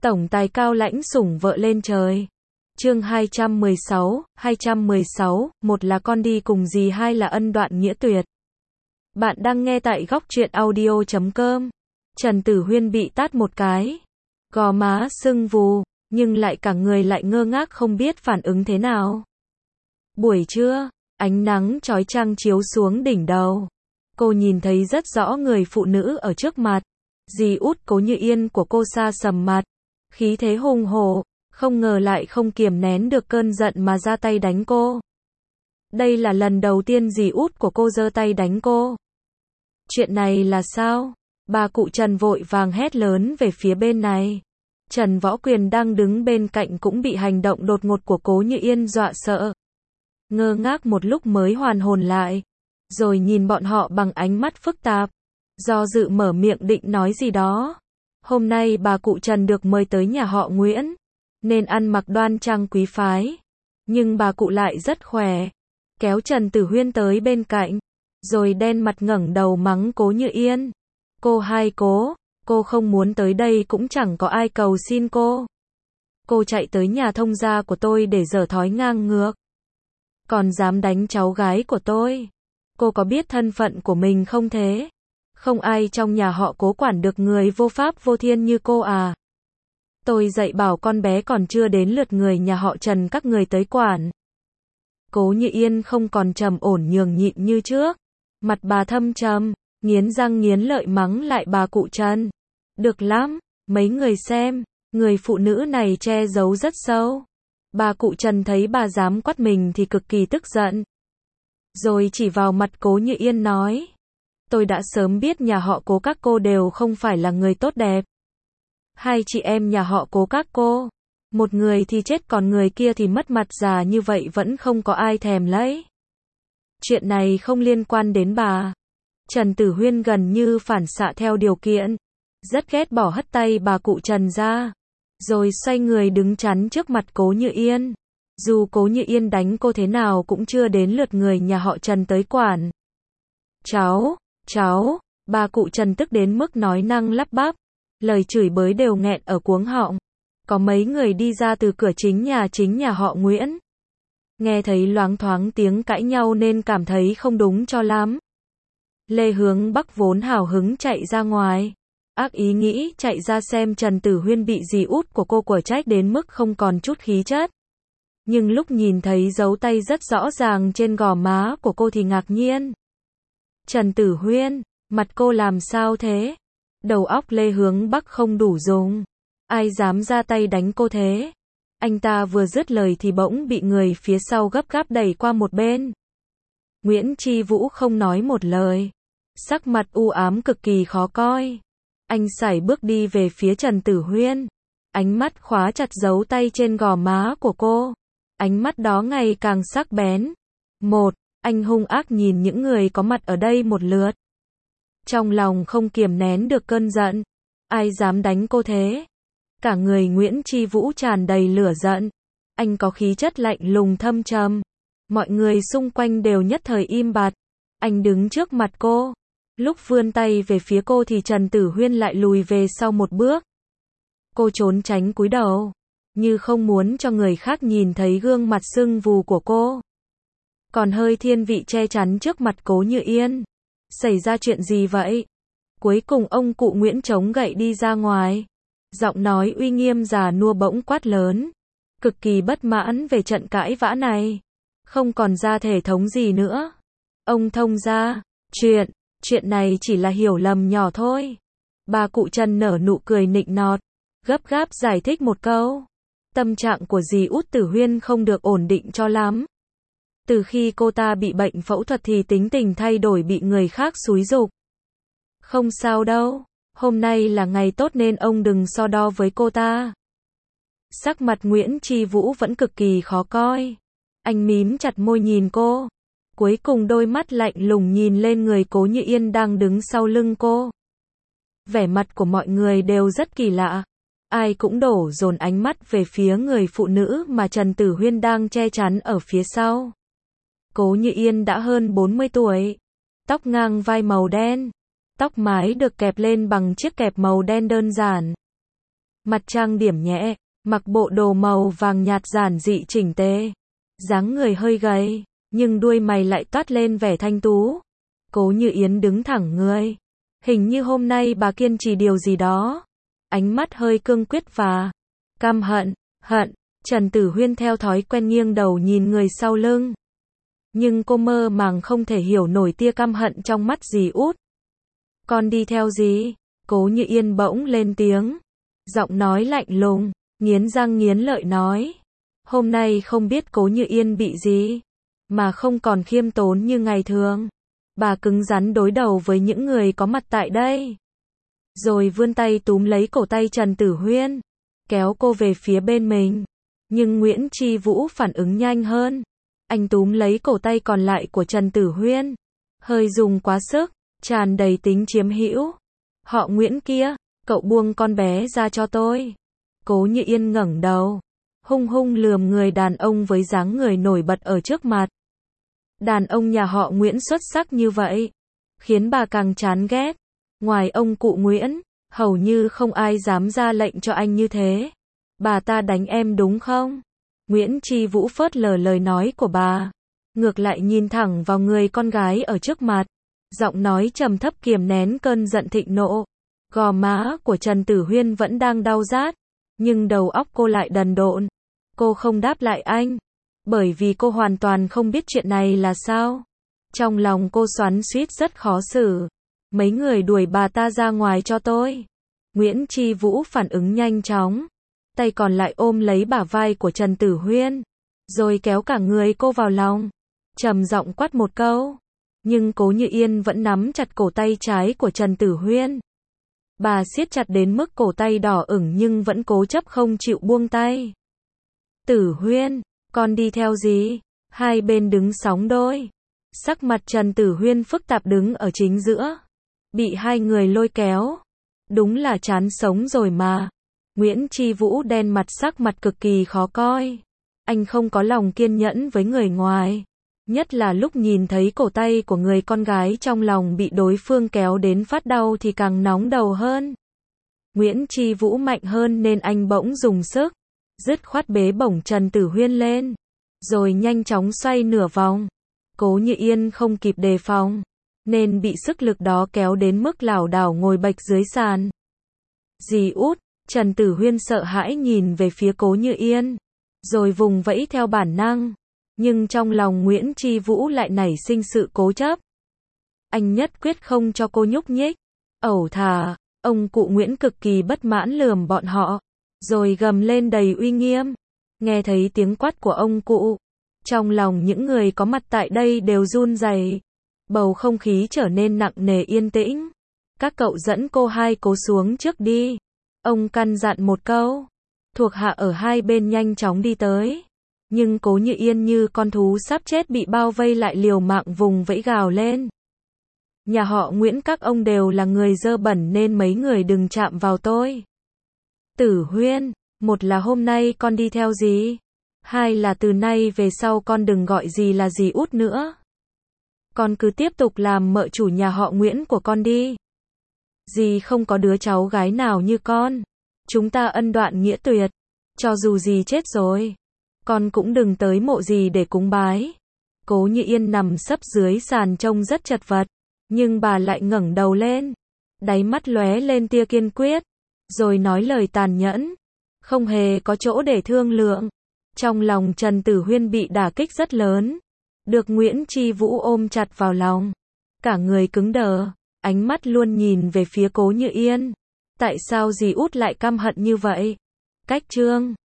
Tổng tài cao lãnh sủng vợ lên trời. Chương 216, một là con đi cùng dì, hai là ân đoạn nghĩa tuyệt. Bạn đang nghe tại góc truyện audio.com. Trần Tử Huyên bị tát một cái, gò má sưng vù, nhưng lại cả người lại ngơ ngác không biết phản ứng thế nào. Buổi trưa, ánh nắng chói chang chiếu xuống đỉnh đầu. Cô nhìn thấy rất rõ người phụ nữ ở trước mặt. Dì út Cố Như Yên của cô sa sầm mặt, khí thế hùng hổ, không ngờ lại không kiềm nén được cơn giận mà ra tay đánh cô. Đây là lần đầu tiên dì út của cô giơ tay đánh cô. Chuyện này là sao? Bà cụ Trần vội vàng hét lớn về phía bên này. Trần Võ Quyền đang đứng bên cạnh cũng bị hành động đột ngột của Cố Như Yên dọa sợ. Ngơ ngác một lúc mới hoàn hồn lại, rồi nhìn bọn họ bằng ánh mắt phức tạp. Do dự mở miệng định nói gì đó. Hôm nay bà cụ Trần được mời tới nhà họ Nguyễn, nên ăn mặc đoan trang quý phái. Nhưng bà cụ lại rất khỏe, kéo Trần Tử Huyên tới bên cạnh, rồi đen mặt ngẩng đầu mắng Cố Như Yên. Cô hai Cố, cô không muốn tới đây cũng chẳng có ai cầu xin cô. Cô chạy tới nhà thông gia của tôi để dở thói ngang ngược, còn dám đánh cháu gái của tôi. Cô có biết thân phận của mình không thế? Không ai trong nhà họ Cố quản được người vô pháp vô thiên như cô à? Tôi dạy bảo con bé còn chưa đến lượt người nhà họ Trần các người tới quản. Cố Như Yên không còn trầm ổn nhường nhịn như trước. Mặt bà thâm trầm, nghiến răng nghiến lợi mắng lại bà cụ Trần. Được lắm, mấy người xem, người phụ nữ này che giấu rất sâu. Bà cụ Trần thấy bà dám quát mình thì cực kỳ tức giận. Rồi chỉ vào mặt Cố Như Yên nói. Tôi đã sớm biết nhà họ Cố các cô đều không phải là người tốt đẹp. Hai chị em nhà họ Cố các cô, một người thì chết còn người kia thì mất mặt, già như vậy vẫn không có ai thèm lấy. Chuyện này không liên quan đến bà. Trần Tử Huyên gần như phản xạ theo điều kiện, rất ghét bỏ hất tay bà cụ Trần ra, rồi xoay người đứng chắn trước mặt Cố Như Yên. Dù Cố Như Yên đánh cô thế nào cũng chưa đến lượt người nhà họ Trần tới quản. Cháu, bà cụ Trần tức đến mức nói năng lắp bắp, lời chửi bới đều nghẹn ở cuống họng. Có mấy người đi ra từ cửa chính nhà họ Nguyễn. Nghe thấy loáng thoáng tiếng cãi nhau nên cảm thấy không đúng cho lắm. Lê Hướng Bắc vốn hào hứng chạy ra ngoài, ác ý nghĩ chạy ra xem Trần Tử Huyên bị dì út của cô quở trách đến mức không còn chút khí chất. Nhưng lúc nhìn thấy dấu tay rất rõ ràng trên gò má của cô thì ngạc nhiên. Trần Tử Huyên, mặt cô làm sao thế? Đầu óc Lê Hướng Bắc không đủ dùng. Ai dám ra tay đánh cô thế? Anh ta vừa dứt lời thì bỗng bị người phía sau gấp gáp đẩy qua một bên. Nguyễn Chi Vũ không nói một lời, sắc mặt u ám cực kỳ khó coi. Anh sải bước đi về phía Trần Tử Huyên, ánh mắt khóa chặt dấu tay trên gò má của cô. Ánh mắt đó ngày càng sắc bén. Anh hung ác nhìn những người có mặt ở đây một lượt. Trong lòng không kiềm nén được cơn giận. Ai dám đánh cô thế? Cả người Nguyễn Chi Vũ tràn đầy lửa giận. Anh có khí chất lạnh lùng thâm trầm. Mọi người xung quanh đều nhất thời im bặt. Anh đứng trước mặt cô. Lúc vươn tay về phía cô thì Trần Tử Huyên lại lùi về sau một bước. Cô trốn tránh cúi đầu, như không muốn cho người khác nhìn thấy gương mặt sưng vù của cô. Còn hơi thiên vị che chắn trước mặt Cố Như Yên. Xảy ra chuyện gì vậy? Cuối cùng ông cụ Nguyễn chống gậy đi ra ngoài. Giọng nói uy nghiêm già nua bỗng quát lớn. Cực kỳ bất mãn về trận cãi vã này. Không còn ra thể thống gì nữa. Ông thông gia, chuyện này chỉ là hiểu lầm nhỏ thôi. Bà cụ Trần nở nụ cười nịnh nọt, gấp gáp giải thích một câu. Tâm trạng của dì út Tử Huyên không được ổn định cho lắm. Từ khi cô ta bị bệnh phẫu thuật thì tính tình thay đổi, bị người khác xúi giục. Không sao đâu, hôm nay là ngày tốt nên ông đừng so đo với cô ta. Sắc mặt Nguyễn Chi Vũ vẫn cực kỳ khó coi. Anh mím chặt môi nhìn cô. Cuối cùng đôi mắt lạnh lùng nhìn lên người Cố Như Yên đang đứng sau lưng cô. Vẻ mặt của mọi người đều rất kỳ lạ. Ai cũng đổ dồn ánh mắt về phía người phụ nữ mà Trần Tử Huyên đang che chắn ở phía sau. Cố Như Yên đã hơn 40 tuổi. Tóc ngang vai màu đen. Tóc mái được kẹp lên bằng chiếc kẹp màu đen đơn giản. mặt trang điểm nhẹ, mặc bộ đồ màu vàng nhạt giản dị chỉnh tề. Dáng người hơi gầy, nhưng đuôi mày lại toát lên vẻ thanh tú. Cố Như Yên đứng thẳng người. Hình như hôm nay bà kiên trì điều gì đó. Ánh mắt hơi cương quyết và căm hận. Trần Tử Huyên theo thói quen nghiêng đầu nhìn người sau lưng. Nhưng cô mơ màng không thể hiểu nổi tia căm hận trong mắt dì út. Con đi theo gì? Cố Như Yên bỗng lên tiếng. Giọng nói lạnh lùng, nghiến răng nghiến lợi nói. Hôm nay không biết Cố Như Yên bị gì, mà không còn khiêm tốn như ngày thường. Bà cứng rắn đối đầu với những người có mặt tại đây. Rồi vươn tay túm lấy cổ tay Trần Tử Huyên, kéo cô về phía bên mình. Nhưng Nguyễn Chi Vũ phản ứng nhanh hơn. Anh túm lấy cổ tay còn lại của Trần Tử Huyên, hơi dùng quá sức, tràn đầy tính chiếm hữu. Họ Nguyễn kia, cậu buông con bé ra cho tôi. Cố Như Yên ngẩng đầu, hung hung lườm người đàn ông với dáng người nổi bật ở trước mặt. Đàn ông nhà họ Nguyễn xuất sắc như vậy, khiến bà càng chán ghét. Ngoài ông cụ Nguyễn, hầu như không ai dám ra lệnh cho anh như thế. Bà ta đánh em đúng không? Nguyễn Chi Vũ phớt lờ lời nói của bà, ngược lại nhìn thẳng vào người con gái ở trước mặt. Giọng nói trầm thấp kiềm nén cơn giận thịnh nộ. Gò má của Trần Tử Huyên vẫn đang đau rát, nhưng đầu óc cô lại đần độn. Cô không đáp lại anh, bởi vì cô hoàn toàn không biết chuyện này là sao. Trong lòng cô xoắn xuýt rất khó xử. Mấy người đuổi bà ta ra ngoài cho tôi. Nguyễn Chi Vũ phản ứng nhanh chóng, tay còn lại ôm lấy bả vai của Trần Tử Huyên, rồi kéo cả người cô vào lòng, trầm giọng quát một câu. Nhưng Cố Như Yên vẫn nắm chặt cổ tay trái của Trần Tử Huyên. Bà siết chặt đến mức cổ tay đỏ ửng nhưng vẫn cố chấp không chịu buông tay. Tử Huyên, con đi theo gì? Hai bên đứng sóng đôi. Sắc mặt Trần Tử Huyên phức tạp đứng ở chính giữa, bị hai người lôi kéo. Đúng là chán sống rồi mà. Nguyễn Chi Vũ đen mặt, sắc mặt cực kỳ khó coi. Anh không có lòng kiên nhẫn với người ngoài, nhất là lúc nhìn thấy cổ tay của người con gái trong lòng bị đối phương kéo đến phát đau thì càng nóng đầu hơn. Nguyễn Chi Vũ mạnh hơn nên anh bỗng dùng sức, dứt khoát bế bổng Trần Tử Huyên lên, rồi nhanh chóng xoay nửa vòng. Cố Như Yên không kịp đề phòng, nên bị sức lực đó kéo đến mức lảo đảo ngồi bệt dưới sàn. Dì út, Trần Tử Huyên sợ hãi nhìn về phía Cố Như Yên, rồi vùng vẫy theo bản năng. Nhưng trong lòng Nguyễn Chi Vũ lại nảy sinh sự cố chấp. Anh nhất quyết không cho cô nhúc nhích. Ẩu thả, ông cụ Nguyễn cực kỳ bất mãn lườm bọn họ, rồi gầm lên đầy uy nghiêm. Nghe thấy tiếng quát của ông cụ, trong lòng những người có mặt tại đây đều run rẩy. Bầu không khí trở nên nặng nề yên tĩnh. Các cậu dẫn cô hai cố xuống trước đi. Ông căn dặn một câu. Thuộc hạ ở hai bên nhanh chóng đi tới. Nhưng Cố Như Yên như con thú sắp chết bị bao vây lại liều mạng vùng vẫy gào lên. Nhà họ Nguyễn các ông đều là người dơ bẩn nên mấy người đừng chạm vào tôi. Tử Huyên, một là hôm nay con đi theo dì, hai là từ nay về sau con đừng gọi dì là dì út nữa. Con cứ tiếp tục làm mợ chủ nhà họ Nguyễn của con đi. Dì không có đứa cháu gái nào như con. Chúng ta ân đoạn nghĩa tuyệt. Cho dù dì chết rồi, con cũng đừng tới mộ dì để cúng bái. Cố Như Yên nằm sấp dưới sàn trông rất chật vật, nhưng bà lại ngẩng đầu lên, đáy mắt lóe lên tia kiên quyết, rồi nói lời tàn nhẫn, không hề có chỗ để thương lượng. Trong lòng Trần Tử Huyên bị đả kích rất lớn, được Nguyễn Chi Vũ ôm chặt vào lòng, cả người cứng đờ, ánh mắt luôn nhìn về phía Cố Như Yên. Tại sao dì út lại căm hận như vậy? Cách chương